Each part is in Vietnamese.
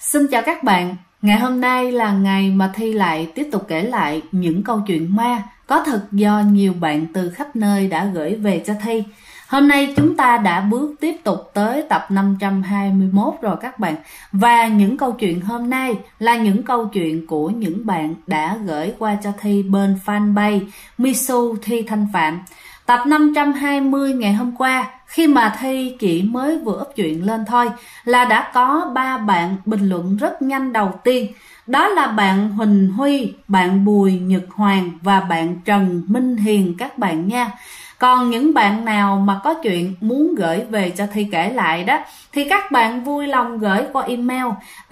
Xin chào các bạn, ngày hôm nay là ngày mà Thi lại tiếp tục kể lại những câu chuyện ma có thật do nhiều bạn từ khắp nơi đã gửi về cho Thi. Hôm nay chúng ta đã bước tiếp tục tới tập 521 rồi các bạn. Và những câu chuyện hôm nay là những câu chuyện của những bạn đã gửi qua cho Thi bên fanpage Misu Thi Thanh Phạm. Tập 520 ngày hôm qua, khi mà Thi chỉ mới vừa up chuyện lên thôi là đã có 3 bạn bình luận rất nhanh đầu tiên. Đó là bạn Huỳnh Huy, bạn Bùi Nhật Hoàng và bạn Trần Minh Hiền các bạn nha. Còn những bạn nào mà có chuyện muốn gửi về cho Thi kể lại đó thì các bạn vui lòng gửi qua email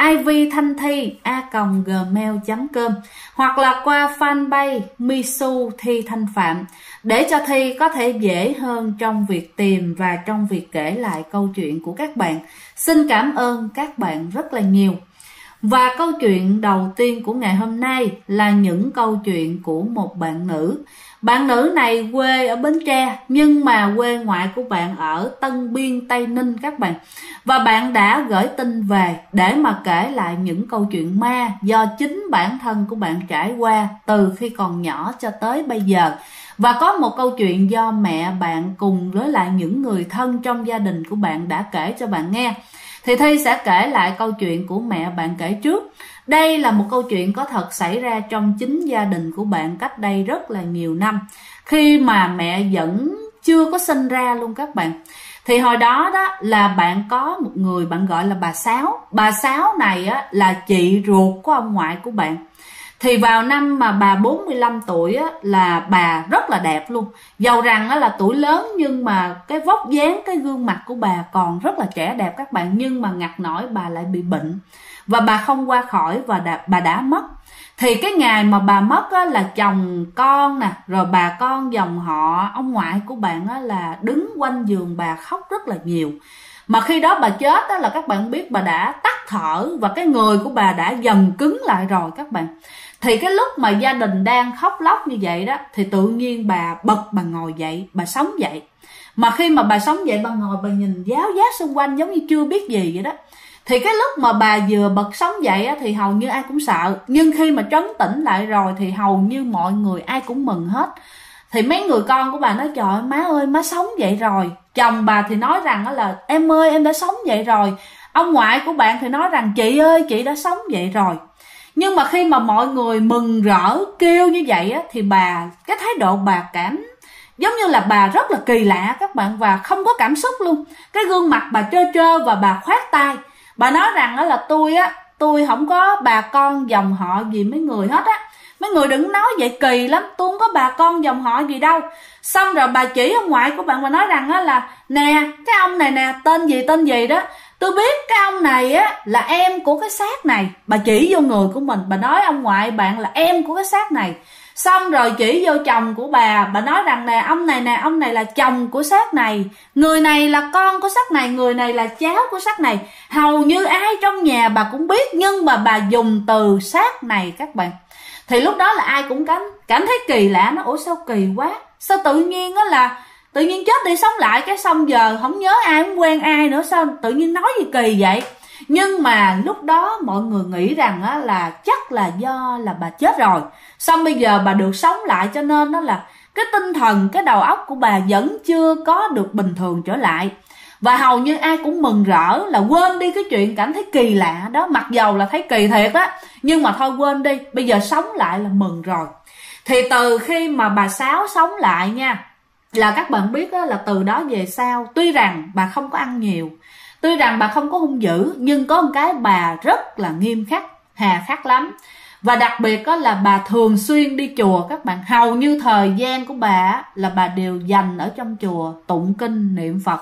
ivthanthi@gmail.com hoặc là qua fanpage Misu Thi Thanh Phạm để cho Thi có thể dễ hơn trong việc tìm và trong việc kể lại câu chuyện của các bạn. Xin cảm ơn các bạn rất là nhiều. Và câu chuyện đầu tiên của ngày hôm nay là những câu chuyện của một bạn nữ. Bạn nữ này quê ở Bến Tre nhưng mà quê ngoại của bạn ở Tân Biên, Tây Ninh các bạn. Và bạn đã gửi tin về để mà kể lại những câu chuyện ma do chính bản thân của bạn trải qua từ khi còn nhỏ cho tới bây giờ. Và có một câu chuyện do mẹ bạn cùng với lại những người thân trong gia đình của bạn đã kể cho bạn nghe. Thì Thi sẽ kể lại câu chuyện của mẹ bạn kể trước. Đây là một câu chuyện có thật xảy ra trong chính gia đình của bạn cách đây rất là nhiều năm, khi mà mẹ vẫn chưa có sinh ra luôn các bạn. Thì hồi đó đó là bạn có một người bạn gọi là bà Sáu. Bà Sáu này á, là chị ruột của ông ngoại của bạn. Thì vào năm mà bà 45 tuổi á, là bà rất là đẹp luôn. Dầu rằng á, là tuổi lớn nhưng mà cái vóc dáng, cái gương mặt của bà còn rất là trẻ đẹp các bạn. Nhưng mà ngặt nổi bà lại bị bệnh và bà không qua khỏi và bà đã mất. Thì cái ngày mà bà mất á, là chồng con nè, rồi bà con dòng họ ông ngoại của bạn á, là đứng quanh giường bà khóc rất là nhiều. Mà khi đó bà chết á, là các bạn biết bà đã tắt thở và cái người của bà đã dần cứng lại rồi các bạn. Thì cái lúc mà gia đình đang khóc lóc như vậy đó thì tự nhiên bà bật, bà ngồi dậy, bà sống dậy. Mà khi mà bà sống dậy, bà ngồi bà nhìn giáo giác xung quanh giống như chưa biết gì vậy đó. Thì cái lúc mà bà vừa bật sống dậy á, thì hầu như ai cũng sợ. Nhưng khi mà trấn tĩnh lại rồi thì hầu như mọi người ai cũng mừng hết. Thì mấy người con của bà nói trời ơi, má ơi, má sống dậy rồi. Chồng bà thì nói rằng là em ơi, em đã sống dậy rồi. Ông ngoại của bạn thì nói rằng chị ơi, chị đã sống dậy rồi. Nhưng mà khi mà mọi người mừng rỡ kêu như vậy á, thì bà, cái thái độ bà cảm giống như là bà rất là kỳ lạ các bạn, và không có cảm xúc luôn. Cái gương mặt bà trơ trơ và bà khoát tay. Bà nói rằng đó là tôi không có bà con dòng họ gì mấy người hết á. Mấy người đừng nói vậy kỳ lắm, tôi không có bà con dòng họ gì đâu. Xong rồi bà chỉ ông ngoại của bạn, bà nói rằng á là nè, cái ông này nè, tên gì đó. Tôi biết cái ông này á là em của cái xác này. Bà chỉ vô người của mình, bà nói ông ngoại bạn là em của cái xác này. Xong rồi chỉ vô chồng của bà nói rằng nè, ông này là chồng của xác này, người này là con của xác này, người này là cháu của xác này. Hầu như ai trong nhà bà cũng biết, nhưng mà bà dùng từ xác này các bạn. Thì lúc đó là ai cũng cảm thấy kỳ lạ, nó ủa sao kỳ quá, sao tự nhiên á là tự nhiên chết đi sống lại, cái xong giờ không nhớ ai, không quen ai nữa, sao tự nhiên nói gì kỳ vậy. Nhưng mà lúc đó mọi người nghĩ rằng á, là chắc là do là bà chết rồi, xong bây giờ bà được sống lại, cho nên đó là cái tinh thần, cái đầu óc của bà vẫn chưa có được bình thường trở lại. Và hầu như ai cũng mừng rỡ là quên đi cái chuyện cảm thấy kỳ lạ đó, mặc dầu là thấy kỳ thiệt á, nhưng mà thôi quên đi, bây giờ sống lại là mừng rồi. Thì từ khi mà bà Sáu sống lại nha, là các bạn biết đó, là từ đó về sau, tuy rằng bà không có ăn nhiều, tuy rằng bà không có hung dữ, nhưng có một cái bà rất là nghiêm khắc, hà khắc lắm. Và đặc biệt đó là bà thường xuyên đi chùa các bạn. Hầu như thời gian của bà là bà đều dành ở trong chùa tụng kinh niệm Phật.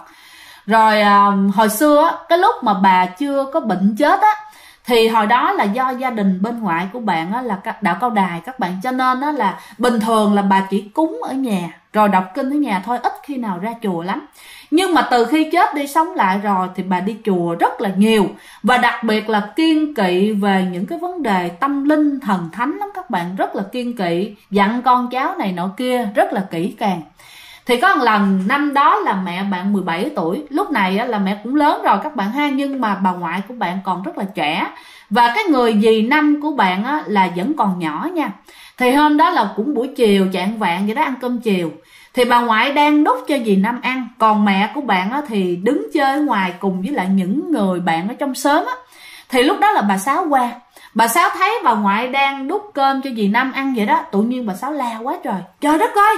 Rồi hồi xưa cái lúc mà bà chưa có bệnh chết á, thì hồi đó là do gia đình bên ngoại của bạn á, là đạo Cao Đài các bạn, cho nên á, là bình thường là bà chỉ cúng ở nhà rồi đọc kinh ở nhà thôi, ít khi nào ra chùa lắm. Nhưng mà từ khi chết đi sống lại rồi thì bà đi chùa rất là nhiều, và đặc biệt là kiêng kỵ về những cái vấn đề tâm linh thần thánh lắm các bạn, rất là kiêng kỵ, dặn con cháu này nọ kia rất là kỹ càng. Thì có một lần năm đó là mẹ bạn 17 tuổi, lúc này là mẹ cũng lớn rồi các bạn ha, nhưng mà bà ngoại của bạn còn rất là trẻ. Và cái người dì Năm của bạn á, là vẫn còn nhỏ nha. Thì hôm đó là cũng buổi chiều chạng vạng vậy đó, ăn cơm chiều. Thì bà ngoại đang đút cho dì Năm ăn, còn mẹ của bạn á, thì đứng chơi ở ngoài cùng với lại những người bạn ở trong xóm á. Thì lúc đó là bà Sáu qua. Bà Sáu thấy bà ngoại đang đút cơm cho dì Năm ăn vậy đó, tự nhiên bà Sáu la quá trời. Trời đất ơi,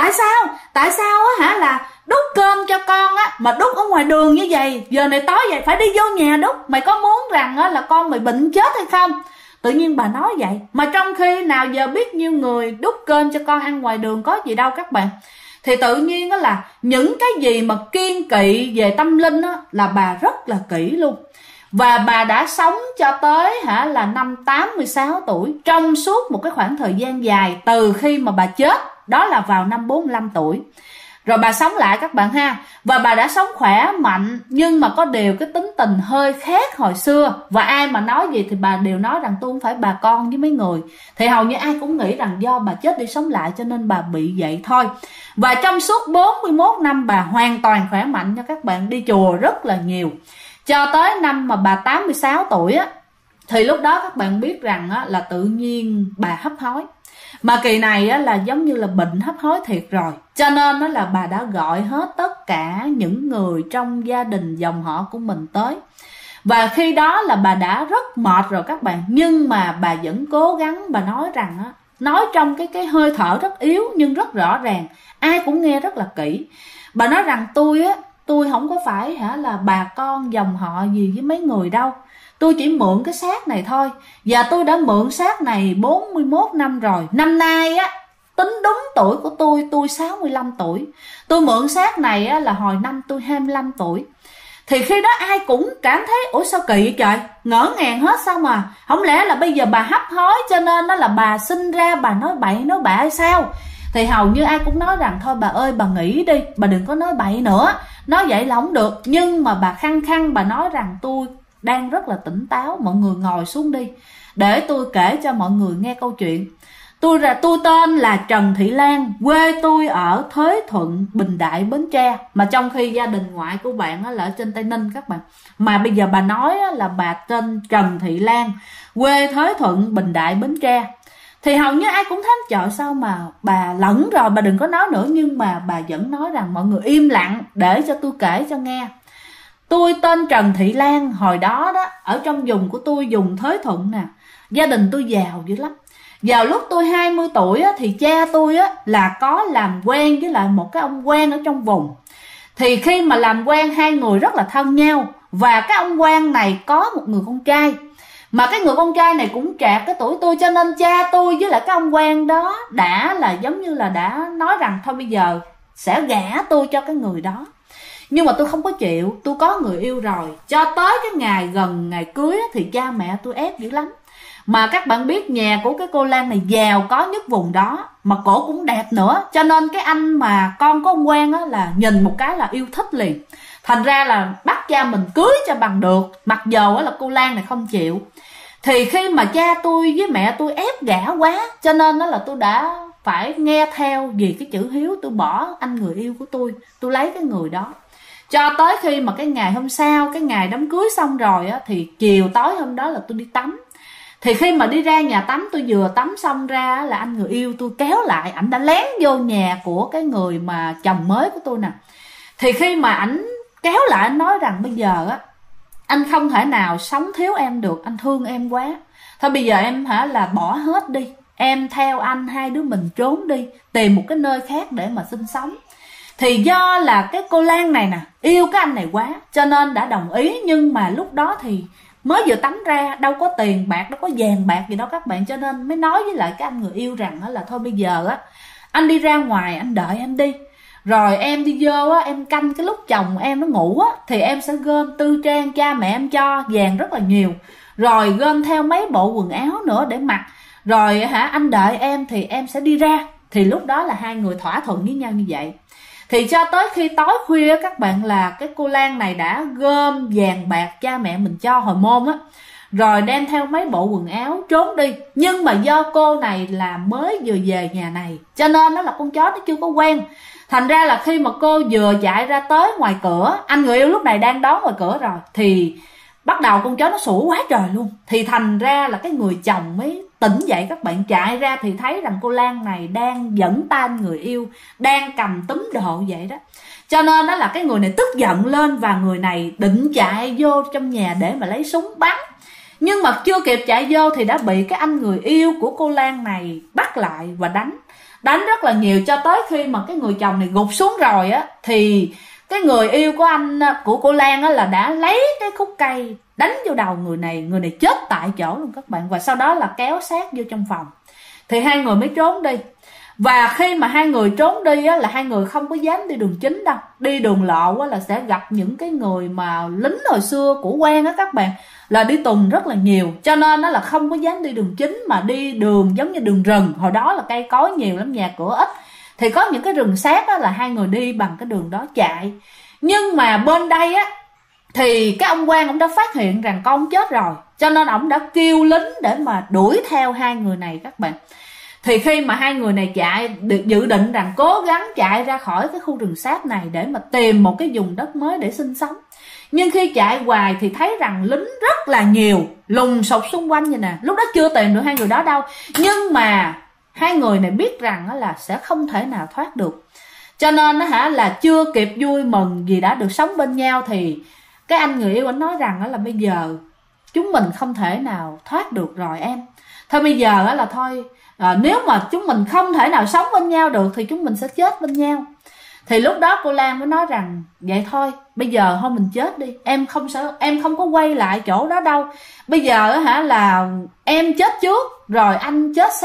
tại sao á hả, là đút cơm cho con á mà đút ở ngoài đường như vậy, giờ này tối vậy phải đi vô nhà đút, mày có muốn rằng á là con mày bệnh chết hay không? Tự nhiên bà nói vậy, mà trong khi nào giờ biết nhiêu người đút cơm cho con ăn ngoài đường có gì đâu các bạn. Thì tự nhiên đó là những cái gì mà kiêng kỵ về tâm linh á là bà rất là kỹ luôn. Và bà đã sống cho tới là năm 86 tuổi, trong suốt một cái khoảng thời gian dài từ khi mà bà chết, đó là vào năm 45 tuổi. Rồi bà sống lại các bạn ha. Và bà đã sống khỏe mạnh, nhưng mà có điều cái tính tình hơi khác hồi xưa. Và ai mà nói gì thì bà đều nói rằng tôi không phải bà con với mấy người. Thì hầu như ai cũng nghĩ rằng do bà chết đi sống lại cho nên bà bị vậy thôi. Và trong suốt 41 năm bà hoàn toàn khỏe mạnh nha các bạn, đi chùa rất là nhiều. Cho tới năm mà bà 86 tuổi á, thì lúc đó các bạn biết rằng á, là tự nhiên bà hấp hối. Mà kỳ này á, là giống như là bệnh hấp hối thiệt rồi. Cho nên á, là bà đã gọi hết tất cả những người trong gia đình dòng họ của mình tới. Và khi đó là bà đã rất mệt rồi các bạn. Nhưng mà bà vẫn cố gắng, bà nói rằng á, nói trong cái hơi thở rất yếu nhưng rất rõ ràng, ai cũng nghe rất là kỹ. Bà nói rằng tôi không có phải là bà con dòng họ gì với mấy người đâu. Tôi chỉ mượn cái xác này thôi. Và tôi đã mượn xác này 41 năm rồi. Năm nay á, tính đúng tuổi của tôi 65 tuổi. Tôi mượn xác này á, là hồi năm tôi 25 tuổi. Thì khi đó ai cũng cảm thấy ủa sao kỳ vậy trời, ngỡ ngàng hết sao mà. Không lẽ là bây giờ bà hấp hối cho nên đó là bà sinh ra bà nói bậy nói bạ hay sao? Thì hầu như ai cũng nói rằng thôi bà ơi bà nghỉ đi, bà đừng có nói bậy nữa. Nói vậy là không được. Nhưng mà bà khăng khăng bà nói rằng tôi đang rất là tỉnh táo, mọi người ngồi xuống đi để tôi kể cho mọi người nghe câu chuyện. Tôi tên là Trần Thị Lan, quê tôi ở Thới Thuận, Bình Đại, Bến Tre. Mà trong khi gia đình ngoại của bạn là ở trên Tây Ninh các bạn. Mà bây giờ bà nói là bà tên Trần Thị Lan, quê Thới Thuận, Bình Đại, Bến Tre. Thì hầu như ai cũng thấy trời sao mà bà lẫn rồi, bà đừng có nói nữa. Nhưng mà bà vẫn nói rằng mọi người im lặng để cho tôi kể cho nghe. Tôi tên Trần Thị Lan, hồi đó đó ở trong vùng của tôi, vùng Thới Thuận nè, gia đình tôi giàu dữ lắm. Vào lúc tôi 20 tuổi á, thì cha tôi á, là có làm quen với lại một cái ông quan ở trong vùng. Thì khi mà làm quen hai người rất là thân nhau. Và cái ông quan này có một người con trai. Mà cái người con trai này cũng trạc cái tuổi tôi. Cho nên cha tôi với lại cái ông quan đó đã là giống như là đã nói rằng thôi bây giờ sẽ gả tôi cho cái người đó. Nhưng mà tôi không có chịu, tôi có người yêu rồi. Cho tới cái ngày gần ngày cưới thì cha mẹ tôi ép dữ lắm. Mà các bạn biết nhà của cái cô Lan này giàu có nhất vùng đó, mà cổ cũng đẹp nữa. Cho nên cái anh mà con của ông Quang á, là nhìn một cái là yêu thích liền. Thành ra là bắt cha mình cưới cho bằng được, mặc dầu là cô Lan này không chịu. Thì khi mà cha tôi với mẹ tôi ép gả quá, cho nên đó là tôi đã phải nghe theo vì cái chữ hiếu. Tôi bỏ anh người yêu của tôi lấy cái người đó. Cho tới khi mà cái ngày hôm sau, cái ngày đám cưới xong rồi á, thì chiều tối hôm đó là tôi đi tắm. Thì khi mà đi ra nhà tắm, tôi vừa tắm xong ra là anh người yêu tôi kéo lại. Ảnh đã lén vô nhà của cái người mà chồng mới của tôi nè. Thì khi mà ảnh kéo lại, anh nói rằng bây giờ á, anh không thể nào sống thiếu em được, anh thương em quá. Thôi bây giờ em là bỏ hết đi, em theo anh, hai đứa mình trốn đi, tìm một cái nơi khác để mà sinh sống. Thì do là cái cô Lan này nè, yêu cái anh này quá, cho nên đã đồng ý. Nhưng mà lúc đó thì mới vừa tắm ra, đâu có tiền bạc, đâu có vàng bạc gì đâu các bạn. Cho nên mới nói với lại cái anh người yêu rằng là thôi bây giờ á, anh đi ra ngoài, anh đợi em đi. Rồi em đi vô á, em canh cái lúc chồng em nó ngủ á, thì em sẽ gom tư trang cha mẹ em cho, vàng rất là nhiều. Rồi gom theo mấy bộ quần áo nữa để mặc. Rồi anh đợi em thì em sẽ đi ra. Thì lúc đó là hai người thỏa thuận với nhau như vậy. Thì cho tới khi tối khuya các bạn, là cái cô Lan này đã gom vàng bạc cha mẹ mình cho hồi môn á, rồi đem theo mấy bộ quần áo trốn đi. Nhưng mà do cô này là mới vừa về nhà này, cho nên nó là con chó nó chưa có quen. Thành ra là khi mà cô vừa chạy ra tới ngoài cửa, anh người yêu lúc này đang đón ngoài cửa rồi, thì bắt đầu con chó nó sủa quá trời luôn. Thì thành ra là cái người chồng mới tỉnh dậy các bạn, chạy ra thì thấy rằng cô Lan này đang dẫn tan người yêu, đang cầm túm đồ vậy đó. Cho nên đó là cái người này tức giận lên và người này định chạy vô trong nhà để mà lấy súng bắn. Nhưng mà chưa kịp chạy vô thì đã bị cái anh người yêu của cô Lan này bắt lại và đánh rất là nhiều, cho tới khi mà cái người chồng này gục xuống rồi á thì cái người yêu của của cô Lan á là đã lấy cái khúc cây đánh vô đầu người này chết tại chỗ luôn các bạn. Và sau đó là kéo xác vô trong phòng thì hai người mới trốn đi. Và khi mà hai người trốn đi á là hai người không có dám đi đường chính đâu, đi đường lộ á là sẽ gặp những cái người mà lính hồi xưa của quan á các bạn, là đi tuần rất là nhiều, cho nên nó là không có dám đi đường chính mà đi đường giống như đường rừng. Hồi đó là cây cối nhiều lắm, nhà cửa ít, thì có những cái rừng sát á là hai người đi bằng cái đường đó chạy. Nhưng mà bên đây á thì cái ông quan ông đã phát hiện rằng con chết rồi, cho nên ông đã kêu lính để mà đuổi theo hai người này các bạn. Thì khi mà hai người này chạy, dự định rằng cố gắng chạy ra khỏi cái khu rừng sát này để mà tìm một cái vùng đất mới để sinh sống. Nhưng khi chạy hoài thì thấy rằng lính rất là nhiều, lùng sục xung quanh vậy nè. Lúc đó chưa tìm được hai người đó đâu, nhưng mà hai người này biết rằng là sẽ không thể nào thoát được. Cho nên là chưa kịp vui mừng vì đã được sống bên nhau thì cái anh người yêu anh nói rằng là bây giờ chúng mình không thể nào thoát được rồi em. Thôi bây giờ là thôi, nếu mà chúng mình không thể nào sống bên nhau được thì chúng mình sẽ chết bên nhau. Thì lúc đó cô Lan mới nói rằng vậy thôi, bây giờ thôi mình chết đi, em không có quay lại chỗ đó đâu. Bây giờ là em chết trước rồi anh chết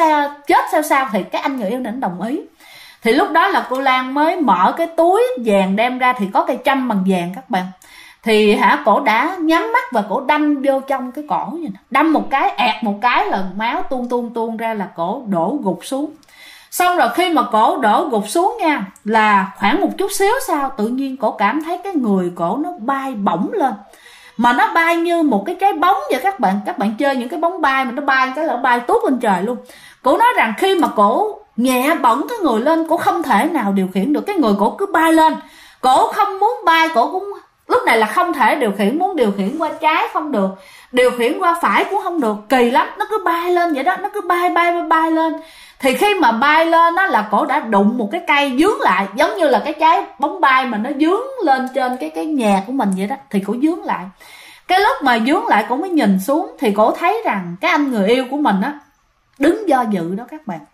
sao thì cái anh người yêu định đồng ý. Thì lúc đó là cô Lan mới mở cái túi vàng đem ra, thì có cây trâm bằng vàng các bạn. Thì cổ đã nhắm mắt và cổ đâm vô trong cái cổ vậy nè. Đâm một cái, ẹt một cái là máu tuôn ra, là cổ đổ gục xuống. Xong rồi khi mà cổ đổ gục xuống nha, là khoảng một chút xíu sau tự nhiên cổ cảm thấy cái người cổ nó bay bổng lên. Mà nó bay như một cái trái bóng vậy các bạn. Các bạn chơi những cái bóng bay mà nó bay cái là nó bay tuốt lên trời luôn. Cổ nói rằng khi mà cổ nhẹ bổng cái người lên, cổ không thể nào điều khiển được, cái người cổ cứ bay lên. Cổ không muốn bay, cổ cũng lúc này là không thể điều khiển, muốn điều khiển qua trái không được, điều khiển qua phải cũng không được, kỳ lắm. Nó cứ bay lên vậy đó, nó cứ bay lên. Thì khi mà bay lên đó là cổ đã đụng một cái cây dướng lại, giống như là cái trái bóng bay mà nó dướng lên trên cái nhà của mình vậy đó. Thì cổ dướng lại, cái lúc mà dướng lại cổ mới nhìn xuống thì cổ thấy rằng cái anh người yêu của mình á đứng do dự đó các bạn.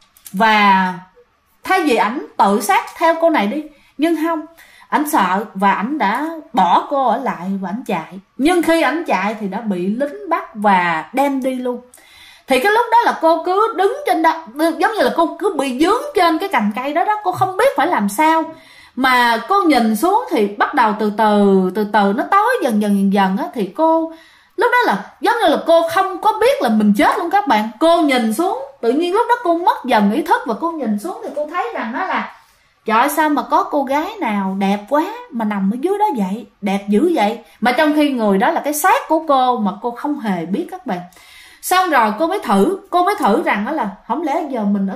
Và thay vì ảnh tự sát theo cô này đi, nhưng không, ảnh sợ và ảnh đã bỏ cô ở lại và ảnh chạy. Nhưng khi ảnh chạy thì đã bị lính bắt và đem đi luôn. Thì cái lúc đó là cô cứ đứng trên đó, giống như là cô cứ bị dướng trên cái cành cây đó, cô không biết phải làm sao. Mà cô nhìn xuống thì bắt đầu từ từ nó tối dần á. Thì cô lúc đó là giống như là cô không có biết là mình chết luôn các bạn. Cô nhìn xuống, tự nhiên lúc đó cô mất dần ý thức, và cô nhìn xuống thì cô thấy rằng đó là trời ơi, sao mà có cô gái nào đẹp quá mà nằm ở dưới đó vậy, đẹp dữ vậy. Mà trong khi người đó là cái xác của cô mà cô không hề biết các bạn. Xong rồi cô mới thử rằng đó là không lẽ giờ mình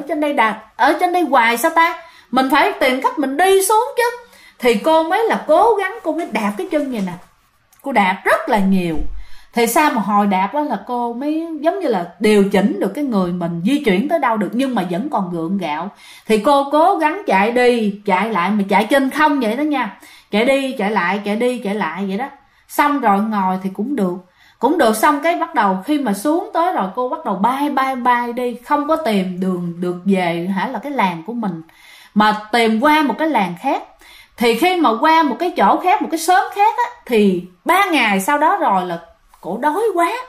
ở trên đây hoài sao ta, mình phải tìm cách mình đi xuống chứ. Thì cô mới là cố gắng, cô mới đạp cái chân vậy nè, cô đạp rất là nhiều. Thì sao mà hồi đạp đó là cô mới giống như là điều chỉnh được cái người mình di chuyển tới đâu được, nhưng mà vẫn còn gượng gạo. Thì cô cố gắng chạy đi chạy lại, mà chạy trên không vậy đó nha, chạy đi chạy lại vậy đó. Xong rồi ngồi thì cũng được, xong cái bắt đầu khi mà xuống tới rồi cô bắt đầu bay đi, không có tìm đường được về là cái làng của mình, mà tìm qua một cái làng khác. Thì khi mà qua một cái chỗ khác, một cái xóm khác á, thì 3 ngày sau đó rồi là cổ đói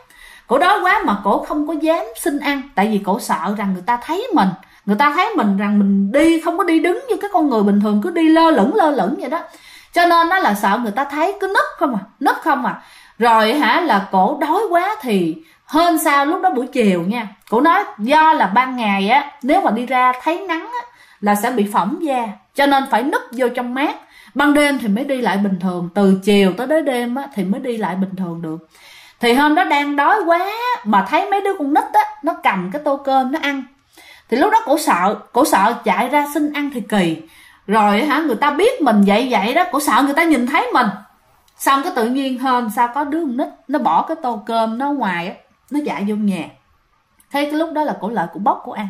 quá mà cổ không có dám xin ăn, tại vì cổ sợ rằng người ta thấy mình rằng mình đi không có đi đứng như cái con người bình thường, cứ đi lơ lửng vậy đó. Cho nên nó là sợ người ta thấy, cứ núp không à. Rồi là cổ đói quá thì hơn sao lúc đó buổi chiều nha, cổ nói do là ban ngày á nếu mà đi ra thấy nắng á là sẽ bị phỏng da, cho nên phải núp vô trong mát, ban đêm thì mới đi lại bình thường, từ chiều tới đến đêm á thì mới đi lại bình thường được. Thì hôm đó đang đói quá mà thấy mấy đứa con nít á nó cầm cái tô cơm nó ăn, thì lúc đó cổ sợ chạy ra xin ăn thì kỳ. Rồi người ta biết mình vậy đó, cổ sợ người ta nhìn thấy mình, Xong cái tự nhiên hôm sau có đứa con nít nó bỏ cái tô cơm nó ngoài á, nó chạy vô nhà. Thế cái lúc đó là cổ Lợi cổ bóc cổ ăn.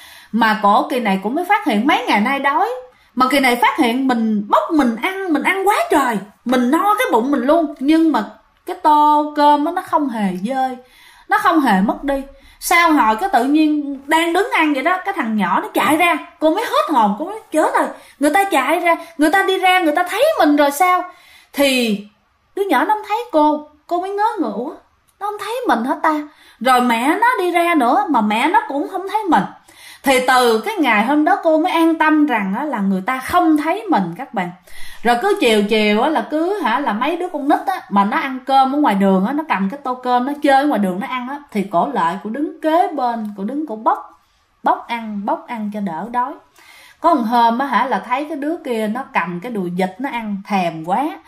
Mà cổ kỳ này cũng mới phát hiện mấy ngày nay đói, mà kỳ này phát hiện mình bóc mình ăn quá trời, mình no cái bụng mình luôn, nhưng mà cái tô cơm đó nó không hề dơi, nó không hề mất đi. Sau hồi cái tự nhiên đang đứng ăn vậy đó, cái thằng nhỏ nó chạy ra, cô mới hết hồn, cô mới chết rồi, người ta chạy ra, người ta đi ra, người ta thấy mình rồi sao? Thì đứa nhỏ nó không thấy cô mới ngớ ngủ, nó không thấy mình hết ta. Rồi mẹ nó đi ra nữa mà mẹ nó cũng không thấy mình. Thì từ cái ngày hôm đó cô mới an tâm rằng là người ta không thấy mình các bạn. Rồi cứ chiều là cứ là mấy đứa con nít á, mà nó ăn cơm ở ngoài đường á, nó cầm cái tô cơm nó chơi ở ngoài đường nó ăn á, thì cổ Lợi cổ đứng kế bên, cổ đứng cổ bóc ăn cho đỡ đói. Có một hôm á là thấy cái đứa kia nó cầm cái đùi vịt nó ăn, thèm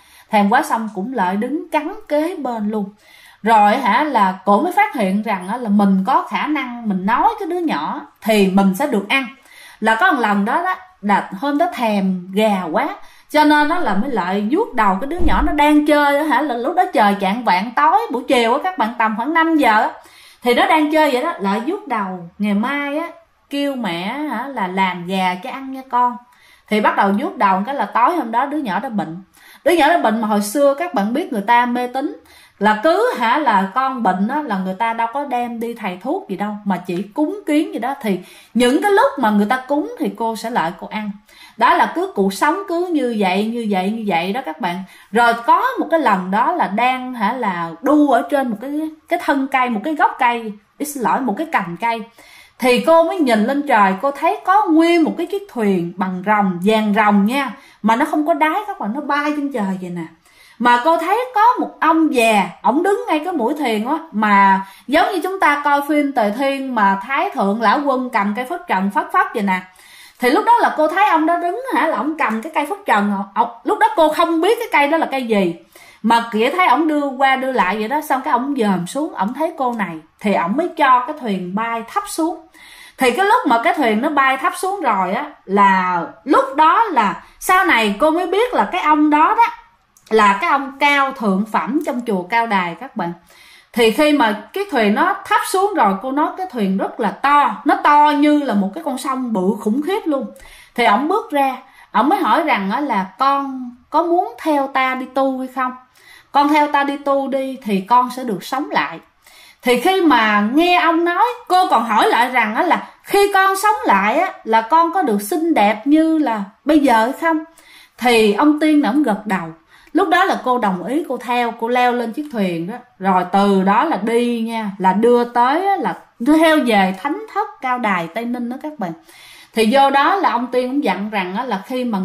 quá xong cũng Lợi đứng cắn kế bên luôn. Rồi là cổ mới phát hiện rằng là mình có khả năng mình nói cái đứa nhỏ thì mình sẽ được ăn. Là có một lần đó là hôm đó thèm gà quá, cho nên nó là mới Lợi vuốt đầu cái đứa nhỏ nó đang chơi là lúc đó trời chạng vạng tối buổi chiều á các bạn, tầm khoảng 5 giờ á, thì nó đang chơi vậy đó. Lợi vuốt đầu, ngày mai á kêu mẹ là làm gà cho ăn nha con. Thì bắt đầu vuốt đầu cái là tối hôm đó đứa nhỏ đó bệnh. Đứa nhỏ đó bệnh mà hồi xưa các bạn biết người ta mê tín là cứ là con bệnh á là người ta đâu có đem đi thầy thuốc gì đâu, mà chỉ cúng kiến gì đó. Thì những cái lúc mà người ta cúng thì cô sẽ lại cô ăn. Đó là cứ cuộc sống cứ như vậy đó các bạn. Rồi có một cái lần đó là đang là đu ở trên một cái thân cây, một cái gốc cây, xin lỗi, một cái cành cây. Thì cô mới nhìn lên trời, cô thấy có nguyên một cái chiếc thuyền bằng rồng, vàng rồng nha, mà nó không có đáy các bạn, nó bay trên trời vậy nè. Mà cô thấy có một ông già, ổng đứng ngay cái mũi thuyền á, mà giống như chúng ta coi phim Tề Thiên mà Thái Thượng Lão Quân cầm cây phất trần phất vậy nè. Thì lúc đó là cô thấy ông đó đứng là ổng cầm cái cây phất trần. Lúc đó cô không biết cái cây đó là cây gì, mà kia thấy ổng đưa qua đưa lại vậy đó. Xong cái ổng dòm xuống, ổng thấy cô này thì ổng mới cho cái thuyền bay thấp xuống. Thì cái lúc mà cái thuyền nó bay thấp xuống rồi á, là lúc đó là sau này cô mới biết là cái ông đó là cái ông cao thượng phẩm trong chùa Cao Đài các bạn. Thì khi mà cái thuyền nó thấp xuống rồi, cô nói cái thuyền rất là to, nó to như là một cái con sông bự khủng khiếp luôn. Thì ổng bước ra, ổng mới hỏi rằng là con có muốn theo ta đi tu hay không? Con theo ta đi tu đi thì con sẽ được sống lại. Thì khi mà nghe ông nói, cô còn hỏi lại rằng là khi con sống lại á, là con có được xinh đẹp như là bây giờ hay không? Thì ông tiên ổng gật đầu. Lúc đó là cô đồng ý, cô theo, cô leo lên chiếc thuyền đó. Rồi từ đó là đi nha, là đưa tới là đưa theo về thánh thất Cao Đài Tây Ninh đó các bạn. Thì vô đó là ông tiên cũng dặn rằng là khi mà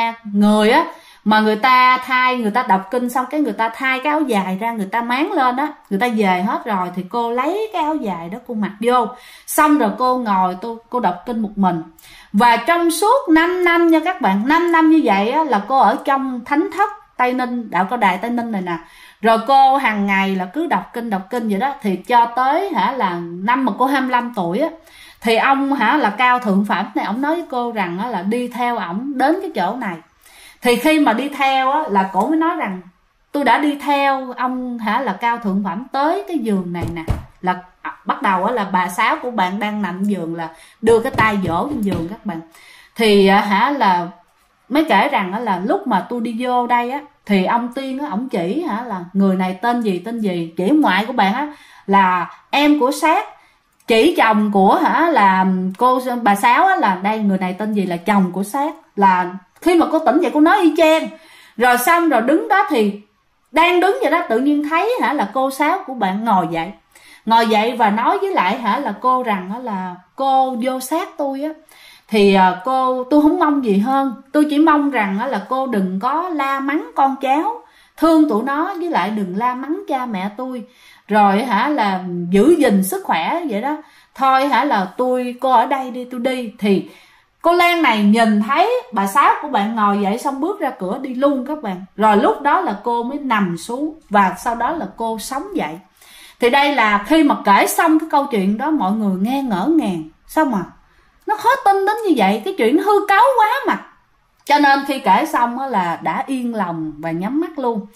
người ta thay, người ta đọc kinh xong cái người ta thay cái áo dài ra, người ta máng lên đó, người ta về hết rồi thì cô lấy cái áo dài đó cô mặc vô, xong rồi cô ngồi cô đọc kinh một mình. Và trong suốt 5 năm nha các bạn, 5 năm như vậy á, là cô ở trong thánh thất Tây Ninh, đạo Cao Đài Tây Ninh này nè. Rồi cô hàng ngày là cứ đọc kinh vậy đó. Thì cho tới là năm mà cô 25 tuổi á, thì ông là cao thượng phẩm này, ổng nói với cô rằng là đi theo ổng đến cái chỗ này. Thì khi mà đi theo á, là cổ mới nói rằng tôi đã đi theo ông là cao thượng phẩm tới cái giường này nè. Là bắt đầu á, là bà Sáu của bạn đang nằm giường là đưa cái tay vỗ trên giường các bạn. Thì là mới kể rằng là lúc mà tôi đi vô đây á, thì ông tiên á, ổng chỉ là người này tên gì, chỉ ngoại của bạn á là em của Sát, chỉ chồng của là cô bà Sáu á, là đây người này tên gì là chồng của Sát. Là khi mà cô tỉnh dậy cô nói y chang. Rồi xong rồi đứng đó thì đang đứng vậy đó, tự nhiên thấy là cô Sáu của bạn ngồi dậy và nói với lại là cô rằng là cô vô sát tôi á, thì tôi không mong gì hơn, tôi chỉ mong rằng là cô đừng có la mắng con cháu, thương tụi nó, với lại đừng la mắng cha mẹ tôi, rồi là giữ gìn sức khỏe vậy đó thôi. Là cô ở đây đi, tôi đi. Thì cô Lan này nhìn thấy bà Sáu của bạn ngồi dậy xong bước ra cửa đi luôn các bạn. Rồi lúc đó là cô mới nằm xuống và sau đó là cô sống dậy. Thì đây là khi mà kể xong cái câu chuyện đó, mọi người nghe ngỡ ngàng, sao mà nó khó tin đến như vậy, cái chuyện nó hư cấu quá mà. Cho nên khi kể xong là đã yên lòng và nhắm mắt luôn.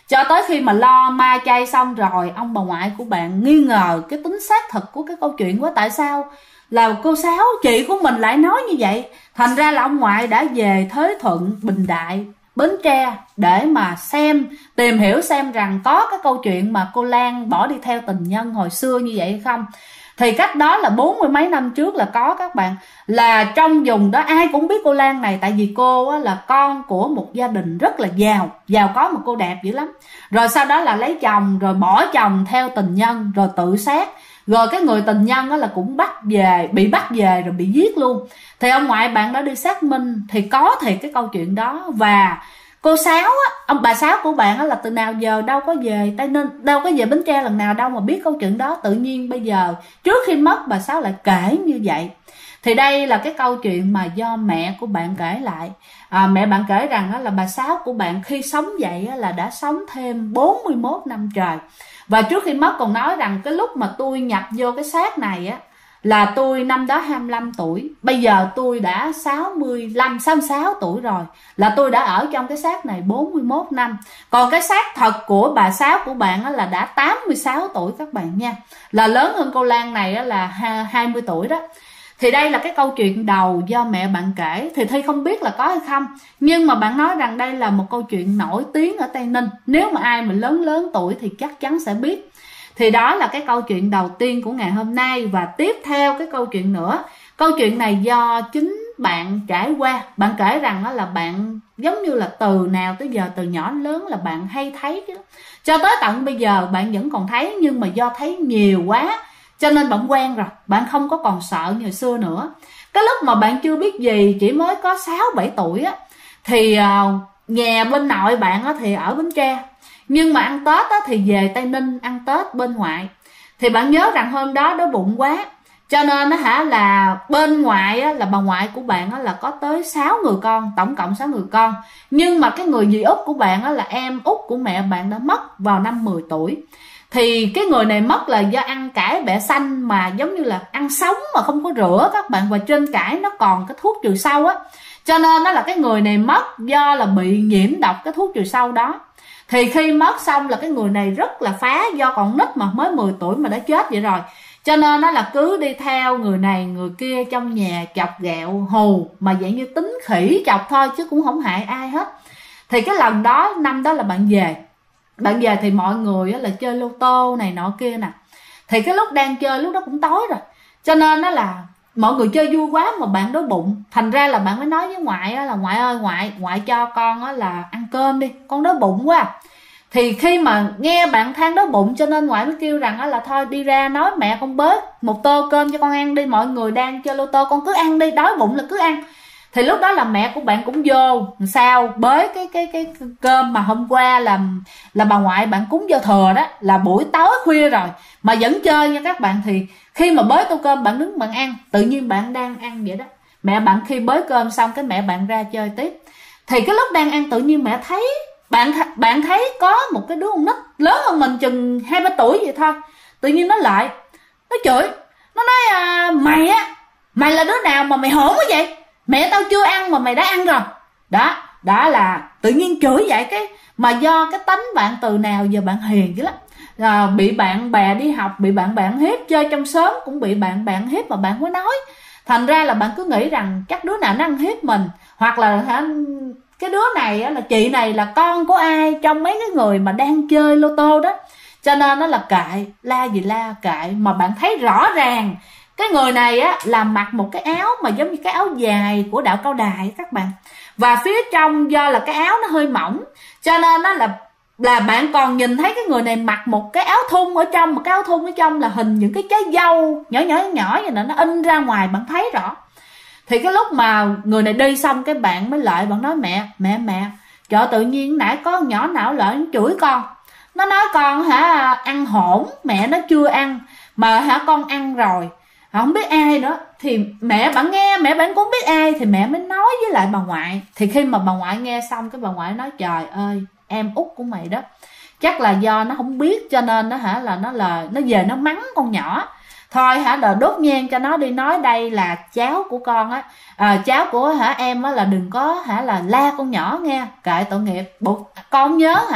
cho tới khi mà lo ma chay xong rồi, ông bà ngoại của bạn nghi ngờ cái tính xác thực của cái câu chuyện quá. Tại sao là cô Sáu chị của mình lại nói như vậy? Thành ra là ông ngoại đã về Thới Thuận, Bình Đại, Bến Tre để mà tìm hiểu xem rằng có cái câu chuyện mà cô Lan bỏ đi theo tình nhân hồi xưa như vậy hay không. Thì cách đó là 40 mấy năm trước là có các bạn, là trong vùng đó ai cũng biết cô Lan này. Tại vì cô là con của một gia đình rất là giàu có, một cô đẹp dữ lắm. Rồi sau đó là lấy chồng, rồi bỏ chồng theo tình nhân, rồi tự sát. Rồi cái người tình nhân đó là cũng bị bắt về rồi bị giết luôn. Thì ông ngoại bạn đã đi xác minh thì có thiệt cái câu chuyện đó. Và cô Sáu á, bà Sáu của bạn á, là từ nào giờ đâu có về Tây Ninh, đâu có về Bến Tre lần nào đâu mà biết câu chuyện đó. Tự nhiên bây giờ trước khi mất bà Sáu lại kể như vậy. Thì đây là cái câu chuyện mà do mẹ của bạn kể lại. Mẹ bạn kể rằng là bà Sáu của bạn khi sống vậy là đã sống thêm 41 năm trời. Và trước khi mất còn nói rằng cái lúc mà tôi nhập vô cái xác này á, là tôi năm đó 25 tuổi, bây giờ tôi đã 66 tuổi rồi, là tôi đã ở trong cái xác này 41 năm. Còn cái xác thật của bà Sáu của bạn là đã 86 tuổi các bạn nha, là lớn hơn cô Lan này là 20 tuổi đó. Thì đây là cái câu chuyện đầu do mẹ bạn kể. Thì Thi không biết là có hay không, nhưng mà bạn nói rằng đây là một câu chuyện nổi tiếng ở Tây Ninh. Nếu mà ai mà lớn tuổi thì chắc chắn sẽ biết. Thì đó là cái câu chuyện đầu tiên của ngày hôm nay. Và tiếp theo cái câu chuyện nữa. Câu chuyện này do chính bạn trải qua. Bạn kể rằng là bạn giống như là từ nào tới giờ, từ nhỏ đến lớn là bạn hay thấy chứ. Cho tới tận bây giờ bạn vẫn còn thấy, nhưng mà do thấy nhiều quá cho nên bạn quen rồi, bạn không có còn sợ như hồi xưa nữa. Cái lúc mà bạn chưa biết gì, chỉ mới có 6-7 tuổi á, thì nhà bên nội bạn á, thì ở Bến Tre. Nhưng mà ăn Tết á, thì về Tây Ninh ăn Tết bên ngoại. Thì bạn nhớ rằng hôm đó đói bụng quá, cho nên là bên ngoại á, là bà ngoại của bạn á, là có tới 6 người con, tổng cộng 6 người con. Nhưng mà cái người dì út của bạn á, là em út của mẹ bạn đã mất vào năm 10 tuổi. Thì cái người này mất là do ăn cải bẹ xanh mà giống như là ăn sống mà không có rửa các bạn. Và trên cải nó còn cái thuốc trừ sâu á, cho nên đó là cái người này mất do là bị nhiễm độc cái thuốc trừ sâu đó. Thì khi mất xong là cái người này rất là phá, do còn nít mà mới 10 tuổi mà đã chết vậy rồi. Cho nên nó là cứ đi theo người này người kia trong nhà chọc ghẹo hù, mà vậy như tính khỉ chọc thôi chứ cũng không hại ai hết. Thì cái lần đó, năm đó là bạn về thì mọi người là chơi lô tô này nọ kia nè. Thì cái lúc đang chơi lúc đó cũng tối rồi, cho nên đó là mọi người chơi vui quá mà bạn đói bụng. Thành ra là bạn mới nói với ngoại là ngoại ơi, ngoại cho con là ăn cơm đi, con đói bụng quá. Thì khi mà nghe bạn than đói bụng cho nên ngoại mới kêu rằng là thôi đi ra nói mẹ con bớt một tô cơm cho con ăn đi, mọi người đang chơi lô tô con cứ ăn đi, đói bụng là cứ ăn. Thì lúc đó là mẹ của bạn cũng vô sao bới cái cơm mà hôm qua là bà ngoại bạn cúng giao thừa đó, là buổi tối khuya rồi mà vẫn chơi nha các bạn. Thì khi mà bới tô cơm bạn đứng bạn ăn, tự nhiên bạn đang ăn vậy đó, mẹ bạn khi bới cơm xong cái mẹ bạn ra chơi tiếp. Thì cái lúc đang ăn tự nhiên mẹ thấy bạn thấy có một cái đứa con nít lớn hơn mình chừng 2-3 tuổi vậy thôi. Tự nhiên nó lại nó chửi, nó nói mày là đứa nào mà mày hỗn quá vậy, mẹ tao chưa ăn mà mày đã ăn rồi. Đó là tự nhiên chửi vậy. Cái mà do cái tánh bạn từ nào giờ bạn hiền dữ lắm, bị bạn bè đi học bị bạn bè hiếp, chơi trong xóm cũng bị bạn bè hiếp mà bạn mới nói. Thành ra là bạn cứ nghĩ rằng chắc đứa nào nó ăn hiếp mình, hoặc là cái đứa này là chị này là con của ai trong mấy cái người mà đang chơi lô tô đó. Cho nên nó là kệ, la gì la kệ. Mà bạn thấy rõ ràng cái người này là mặc một cái áo mà giống như cái áo dài của đạo Cao Đài các bạn. Và phía trong do là cái áo nó hơi mỏng, cho nên nó là bạn còn nhìn thấy cái người này mặc một cái áo thun ở trong, một cái áo thun ở trong là hình những cái trái dâu nhỏ vậy nè, nó in ra ngoài bạn thấy rõ. Thì cái lúc mà người này đi xong cái bạn mới lại bạn nói mẹ trời, tự nhiên nãy có con nhỏ nào lại nó chửi con, nó nói con ăn hỗn, mẹ nó chưa ăn mà con ăn rồi, không biết ai nữa. Thì mẹ bạn nghe, mẹ bạn cũng biết ai, thì mẹ mới nói với lại bà ngoại. Thì khi mà bà ngoại nghe xong cái bà ngoại nói trời ơi, em út của mày đó chắc là do nó không biết cho nên nó về nó mắng con nhỏ thôi là đốt nhang cho nó đi, nói đây là cháu của con cháu của em là đừng có là la con nhỏ nghe, kệ tội nghiệp. Con nhớ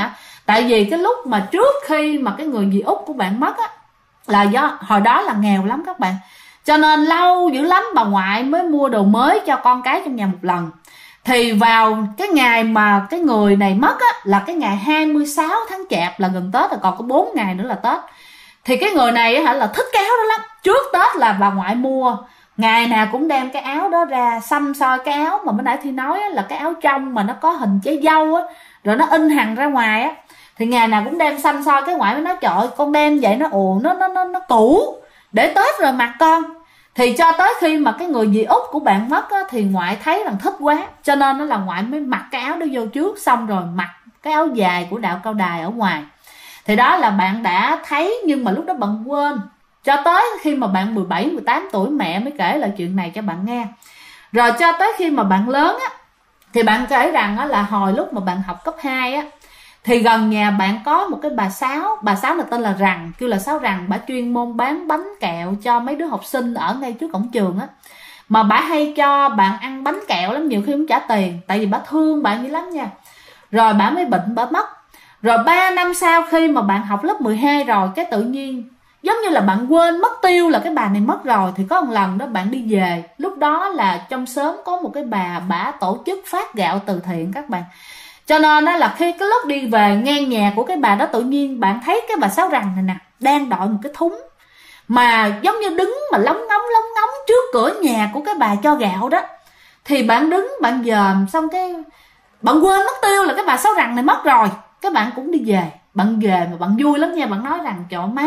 Tại vì cái lúc mà trước khi mà cái người dì út của bạn mất á, là do hồi đó là nghèo lắm các bạn, cho nên lâu dữ lắm bà ngoại mới mua đồ mới cho con cái trong nhà một lần. Thì vào cái ngày mà cái người này mất á, là cái ngày 26 tháng Chạp, là gần Tết rồi, còn có 4 ngày nữa là Tết. Thì cái người này á là thích cái áo đó lắm. Trước Tết là bà ngoại mua, ngày nào cũng đem cái áo đó ra xăm soi. Cái áo mà bữa nãy Thi nói á, là cái áo trong mà nó có hình trái dâu á, rồi nó in hằn ra ngoài á, thì ngày nào cũng đem xăm soi. Cái ngoại mới nói trời ơi, con đem vậy nó nó cũ, để Tết rồi mặc con. Thì cho tới khi mà cái người dì út của bạn mất á, thì ngoại thấy rằng thích quá, cho nên nó là ngoại mới mặc cái áo đó vô trước, xong rồi mặc cái áo dài của đạo Cao Đài ở ngoài. Thì đó là bạn đã thấy, nhưng mà lúc đó bạn quên. Cho tới khi mà bạn 17, 18 tuổi mẹ mới kể lại chuyện này cho bạn nghe. Rồi cho tới khi mà bạn lớn á, thì bạn kể rằng á, là hồi lúc mà bạn học cấp 2 á, thì gần nhà bạn có một cái bà Sáu là tên là Rằng, kêu là Sáu Rằng. Bà chuyên môn bán bánh kẹo cho mấy đứa học sinh ở ngay trước cổng trường á. Mà bà hay cho bạn ăn bánh kẹo lắm, nhiều khi không trả tiền, tại vì bà thương bạn dữ lắm nha. Rồi bà mới bệnh, bà mất. Rồi 3 năm sau khi mà bạn học lớp 12 rồi, cái tự nhiên giống như là bạn quên mất tiêu là cái bà này mất rồi. Thì có một lần đó bạn đi về, lúc đó là trong xóm có một cái bà tổ chức phát gạo từ thiện các bạn. Cho nên đó là khi cái lúc đi về ngang nhà của cái bà đó, tự nhiên bạn thấy cái bà Sáu Rằng này nè đang đội một cái thúng mà giống như đứng mà lóng ngóng trước cửa nhà của cái bà cho gạo đó. Thì bạn đứng bạn dòm, xong cái bạn quên mất tiêu là cái bà Sáu Rằng này mất rồi. Cái bạn cũng đi về, bạn về mà bạn vui lắm nha. Bạn nói rằng trời má,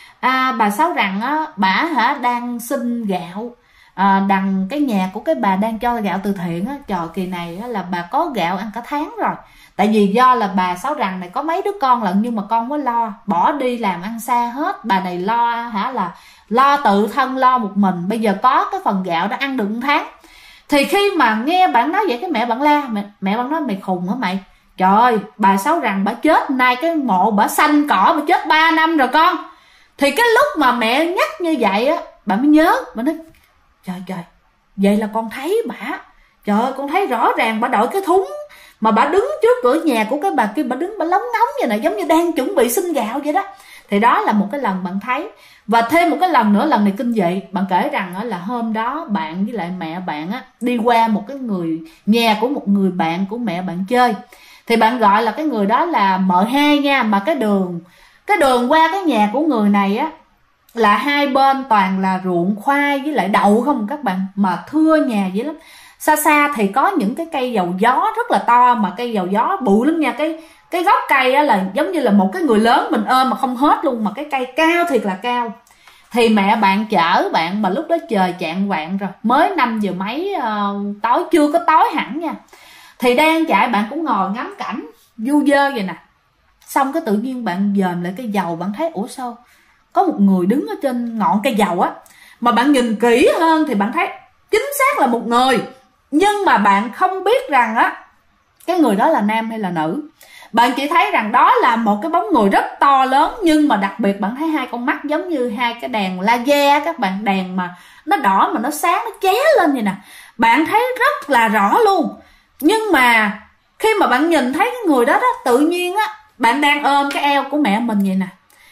bà Sáu Rằng á, bà đang xin gạo, đằng cái nhà của cái bà đang cho gạo từ thiện á. Trời, kỳ này á, là bà có gạo ăn cả tháng rồi. Tại vì do là bà Sáu Rằng này có mấy đứa con lận, nhưng mà con mới lo bỏ đi làm ăn xa hết. Bà này lo là lo tự thân lo một mình, bây giờ có cái phần gạo đã ăn được 1 tháng. Thì khi mà nghe bạn nói vậy, cái mẹ bạn la, mẹ bạn nói mày khùng hả mày? Trời ơi, bà Sáu Rằng bà chết nay cái mộ bà xanh cỏ, bà chết 3 năm rồi con. Thì cái lúc mà mẹ nhắc như vậy á, bà mới nhớ, bà nói trời, vậy là con thấy bà, trời ơi, con thấy rõ ràng bà đội cái thúng mà bà đứng trước cửa nhà của cái bà kia, bà đứng bà lóng ngóng vậy nè, giống như đang chuẩn bị xin gạo vậy đó. Thì đó là một cái lần bạn thấy. Và thêm một cái lần nữa, lần này kinh dị. Bạn kể rằng là hôm đó bạn với lại mẹ bạn á, đi qua một cái người nhà của một người bạn của mẹ bạn chơi. Thì bạn gọi là cái người đó là M2 nha. Mà cái đường qua cái nhà của người này á, là hai bên toàn là ruộng khoai với lại đậu không các bạn, mà thưa nhà dữ lắm. Xa xa thì có những cái cây dầu gió rất là to, mà cây dầu gió bự lắm nha. Cái gốc cây á là giống như là một cái người lớn mình ôm mà không hết luôn, mà cái cây cao thiệt là cao. Thì mẹ bạn chở bạn, mà lúc đó trời chạng vạng rồi, mới 5 giờ mấy tối, chưa có tối hẳn nha. Thì đang chạy, bạn cũng ngồi ngắm cảnh du dơ vậy nè. Xong cái tự nhiên bạn dòm lại cây dầu, bạn thấy ủa sao có một người đứng ở trên ngọn cây dầu á. Mà bạn nhìn kỹ hơn thì bạn thấy chính xác là một người, nhưng mà bạn không biết rằng á cái người đó là nam hay là nữ. Bạn chỉ thấy rằng đó là một cái bóng người rất to lớn, nhưng mà đặc biệt bạn thấy hai con mắt giống như hai cái đèn laser các bạn, đèn mà nó đỏ mà nó sáng, nó ché lên vậy nè. Bạn thấy rất là rõ luôn. Nhưng mà khi mà bạn nhìn thấy cái người đó đó, tự nhiên á, bạn đang ôm cái eo của mẹ mình vậy nè.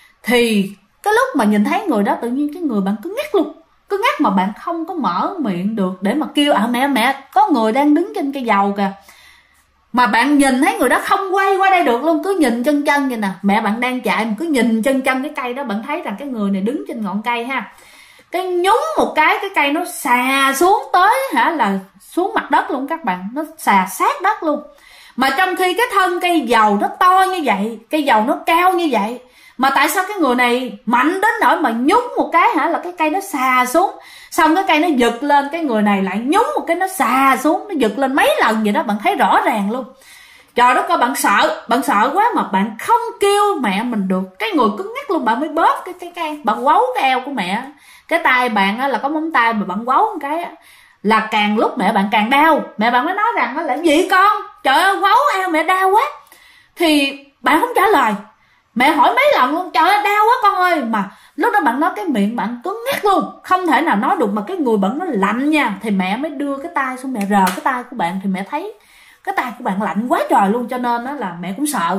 Thì cái lúc mà nhìn thấy người đó, tự nhiên cái người bạn cứ ngắt luôn, cứ ngắt mà bạn không có mở miệng được để mà kêu mẹ, có người đang đứng trên cây dầu kìa. Mà bạn nhìn thấy người đó không quay qua đây được luôn, cứ nhìn chân vậy nè. Mẹ bạn đang chạy mà cứ nhìn chân cái cây đó, bạn thấy rằng cái người này đứng trên ngọn cây ha. Cái nhúng một cái cây nó xà xuống tới là xuống mặt đất luôn các bạn, nó xà sát đất luôn. Mà trong khi cái thân cây dầu nó to như vậy, cây dầu nó cao như vậy, mà tại sao cái người này mạnh đến nỗi mà nhúng một cái là cái cây nó xà xuống, xong cái cây nó giật lên, cái người này lại nhúng một cái nó xà xuống, nó giật lên mấy lần vậy đó, bạn thấy rõ ràng luôn. Trời đất ơi, bạn sợ quá mà bạn không kêu mẹ mình được. Cái người cứ ngắt luôn, bạn mới bóp cái bạn quấu cái eo của mẹ. Cái tay bạn á là có móng tay mà bạn quấu một cái á, là càng lúc mẹ bạn càng đau. Mẹ bạn mới nói rằng là gì con, trời ơi quấu eo mẹ đau quá. Thì bạn không trả lời. Mẹ hỏi mấy lần luôn, trời ơi đau quá con ơi. Mà lúc đó bạn nói cái miệng bạn cứ ngắt luôn, không thể nào nói được, mà cái người bạn nó lạnh nha. Thì mẹ mới đưa cái tay xuống, mẹ rờ cái tay của bạn, thì mẹ thấy cái tay của bạn lạnh quá trời luôn. Cho nên đó là mẹ cũng sợ.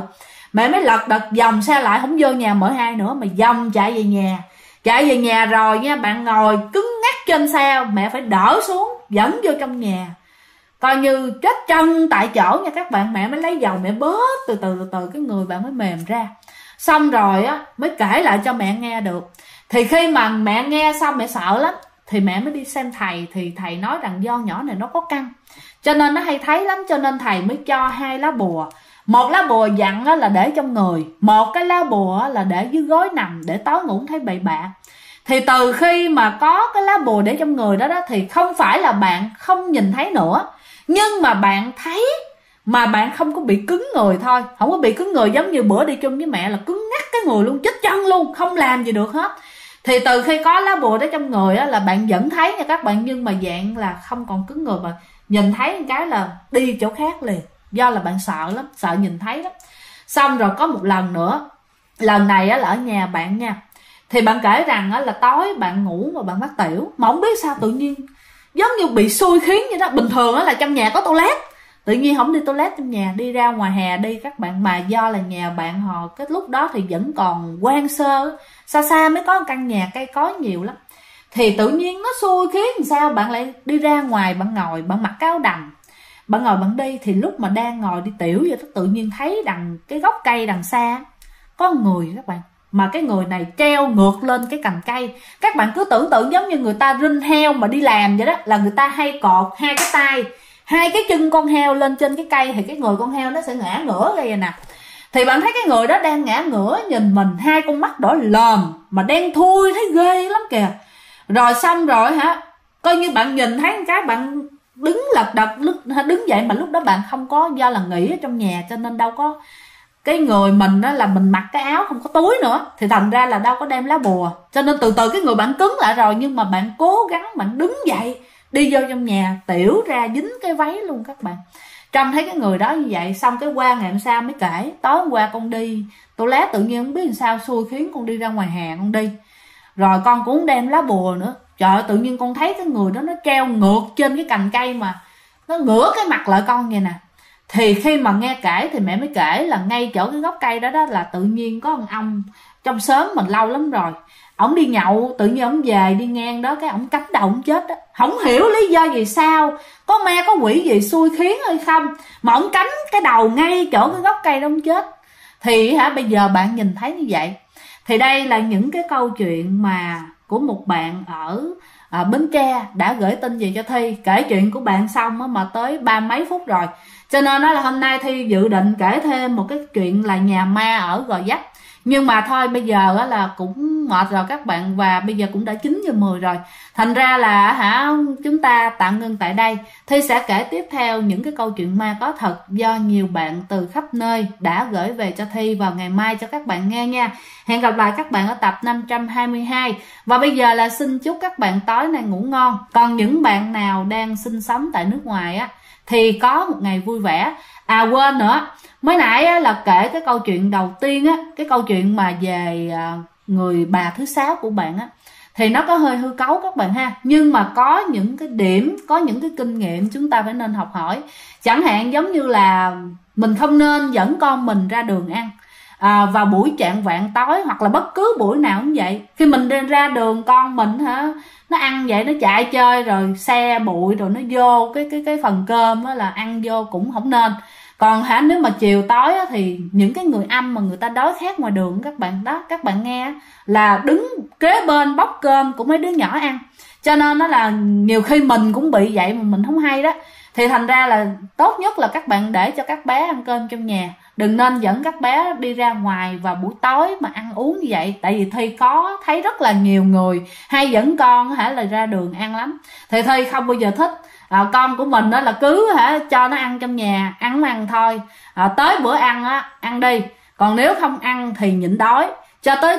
mẹ mới lật đật vòng xe lại, không vô nhà mở hai nữa mà vòng chạy về nhà. Chạy về nhà rồi nha, bạn ngồi cứng ngắc trên xe, mẹ phải đỡ xuống dẫn vô trong nhà, coi như chết chân tại chỗ nha các bạn. Mẹ mới lấy dầu mẹ bớt từ từ cái người bạn mới mềm ra. Xong rồi á mới kể lại cho mẹ nghe được. Thì khi mà mẹ nghe xong mẹ sợ lắm, thì mẹ mới đi xem thầy. Thì thầy nói rằng do nhỏ này nó có căn, cho nên nó hay thấy lắm, cho nên thầy mới cho 2 lá bùa. Một lá bùa dặn là để trong người, một cái lá bùa là để dưới gối nằm, để tối ngủ thấy bậy bạ. Thì từ khi mà có cái lá bùa để trong người đó thì không phải là bạn không nhìn thấy nữa, nhưng mà bạn thấy mà bạn không có bị cứng người thôi. Không có bị cứng người giống như bữa đi chung với mẹ là cứng ngắc cái người luôn, chết chân luôn, không làm gì được hết. Thì từ khi có lá bùa để trong người là bạn vẫn thấy nha các bạn, nhưng mà dạng là không còn cứng người, mà nhìn thấy một cái là đi chỗ khác liền, do là bạn sợ lắm, sợ nhìn thấy lắm. Xong rồi có một lần nữa, lần này là ở nhà bạn nha. Thì bạn kể rằng là tối bạn ngủ mà bạn mắc tiểu, mà không biết sao tự nhiên giống như bị xui khiến vậy đó. Bình thường là trong nhà có toilet, tự nhiên không đi toilet trong nhà, đi ra ngoài hè đi các bạn. Mà do là nhà bạn họ cái lúc đó thì vẫn còn hoang sơ, xa xa mới có một căn nhà cây cối nhiều lắm. Thì tự nhiên nó xui khiến làm sao bạn lại đi ra ngoài, bạn ngồi, bạn mặc cái áo đầm, bạn ngồi bạn đi. Thì lúc mà đang ngồi đi tiểu vậy đó, tự nhiên thấy đằng cái gốc cây đằng xa có người các bạn. Mà cái người này treo ngược lên cái cành cây. Các bạn cứ tưởng tượng giống như người ta rinh heo mà đi làm vậy đó, là người ta hay cột 2 cái tay, 2 cái chân con heo lên trên cái cây, thì cái người con heo nó sẽ ngã ngửa ra vậy nè. Thì bạn thấy cái người đó đang ngã ngửa nhìn mình, 2 con mắt đỏ lòm mà đen thui, thấy ghê lắm kìa. Rồi xong rồi coi như bạn nhìn thấy cái bạn đứng lật đật đứng dậy, mà lúc đó bạn không có, do là nghỉ ở trong nhà cho nên đâu có, cái người mình đó là mình mặc cái áo không có túi nữa, thì thành ra là đâu có đem lá bùa, cho nên từ từ cái người bạn cứng lại rồi. Nhưng mà bạn cố gắng bạn đứng dậy đi vô trong nhà, tiểu ra dính cái váy luôn các bạn. Trông thấy cái người đó như vậy. Xong cái qua ngày hôm sau mới kể, tối hôm qua con đi toilet tự nhiên không biết làm sao xui khiến con đi ra ngoài hè con đi, rồi con cũng không đem lá bùa nữa. Trời ơi, tự nhiên con thấy cái người đó nó treo ngược trên cái cành cây mà nó ngửa cái mặt lại con vậy nè. Thì khi mà nghe kể thì mẹ mới kể là ngay chỗ cái gốc cây đó là tự nhiên có ông trong xóm mình lâu lắm rồi, ổng đi nhậu, tự nhiên ổng về đi ngang đó, cái ổng cắm đầu ổng chết đó. Không hiểu lý do gì sao, có ma có quỷ gì xui khiến hay không mà ổng cắm cái đầu ngay chỗ cái gốc cây đó ổng chết. Thì bây giờ bạn nhìn thấy như vậy. Thì đây là những cái câu chuyện mà của một bạn ở Bến Tre đã gửi tin về cho Thi. Kể chuyện của bạn xong mà tới 30 mấy phút rồi, cho nên là hôm nay Thi dự định kể thêm một cái chuyện là nhà ma ở Gò Vấp. Nhưng mà thôi bây giờ là cũng mệt rồi các bạn, và bây giờ cũng đã 9:10 rồi, thành ra là chúng ta tạm ngưng tại đây. Thi sẽ kể tiếp theo những cái câu chuyện ma có thật do nhiều bạn từ khắp nơi đã gửi về cho Thi vào ngày mai cho các bạn nghe nha. Hẹn gặp lại các bạn ở tập 522. Và bây giờ là xin chúc các bạn tối nay ngủ ngon. Còn những bạn nào đang sinh sống tại nước ngoài thì có một ngày vui vẻ. Quên nữa, mới nãy là kể cái câu chuyện đầu tiên cái câu chuyện mà về người bà thứ 6 của bạn thì nó có hơi hư cấu các bạn ha, nhưng mà có những cái điểm, có những cái kinh nghiệm chúng ta phải nên học hỏi. Chẳng hạn giống như là mình không nên dẫn con mình ra đường ăn vào buổi chạng vạng tối, hoặc là bất cứ buổi nào cũng vậy. Khi mình đi ra đường con mình nó ăn vậy, nó chạy chơi rồi xe bụi rồi nó vô cái phần cơm là ăn vô cũng không nên. Còn nếu mà chiều tối thì những cái người âm mà người ta đói khát ngoài đường các bạn đó, các bạn nghe là đứng kế bên bóc cơm của mấy đứa nhỏ ăn, cho nên nó là nhiều khi mình cũng bị vậy mà mình không hay đó. Thì thành ra là tốt nhất là các bạn để cho các bé ăn cơm trong nhà, đừng nên dẫn các bé đi ra ngoài vào buổi tối mà ăn uống như vậy. Tại vì Thi có thấy rất là nhiều người hay dẫn con là ra đường ăn lắm, thì Thi không bao giờ thích. Con của mình đó là cứ cho nó ăn trong nhà, ăn thôi, tới bữa ăn ăn đi, còn nếu không ăn thì nhịn đói cho tới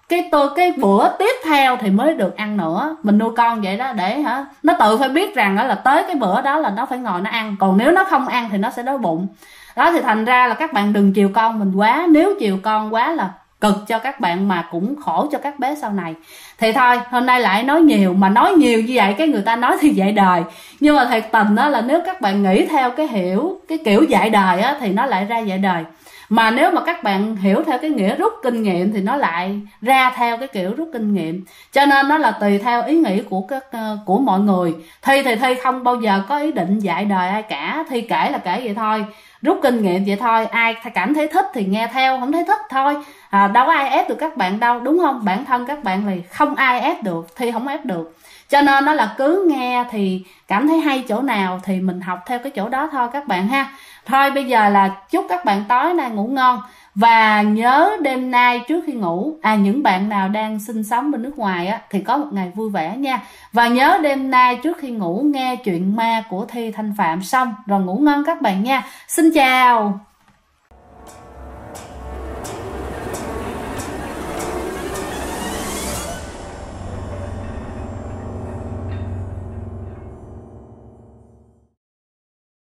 cái bữa tiếp theo thì mới được ăn nữa. Mình nuôi con vậy đó, để nó tự phải biết rằng là tới cái bữa đó là nó phải ngồi nó ăn, còn nếu nó không ăn thì nó sẽ đói bụng đó. Thì thành ra là các bạn đừng chiều con mình quá, nếu chiều con quá là cực cho các bạn mà cũng khổ cho các bé sau này. Thì thôi hôm nay lại nói nhiều, mà nói nhiều như vậy cái người ta nói thì dạy đời, nhưng mà thiệt tình là nếu các bạn nghĩ theo cái kiểu dạy đời thì nó lại ra dạy đời. Mà nếu mà các bạn hiểu theo cái nghĩa rút kinh nghiệm thì nó lại ra theo cái kiểu rút kinh nghiệm. Cho nên nó là tùy theo ý nghĩ của mọi người. Thi thì Thi không bao giờ có ý định dạy đời ai cả. Thi kể là kể vậy thôi, rút kinh nghiệm vậy thôi. Ai cảm thấy thích thì nghe theo, không thấy thích thôi. Đâu có ai ép được các bạn đâu, đúng không? Bản thân các bạn thì không ai ép được, Thi không ép được. Cho nên nó là cứ nghe thì cảm thấy hay chỗ nào thì mình học theo cái chỗ đó thôi các bạn ha. Thôi bây giờ là chúc các bạn tối nay ngủ ngon. Và nhớ đêm nay trước khi ngủ, những bạn nào đang sinh sống bên nước ngoài á, thì có một ngày vui vẻ nha. Và nhớ đêm nay trước khi ngủ nghe chuyện ma của Thi Thanh Phạm xong rồi ngủ ngon các bạn nha. Xin chào.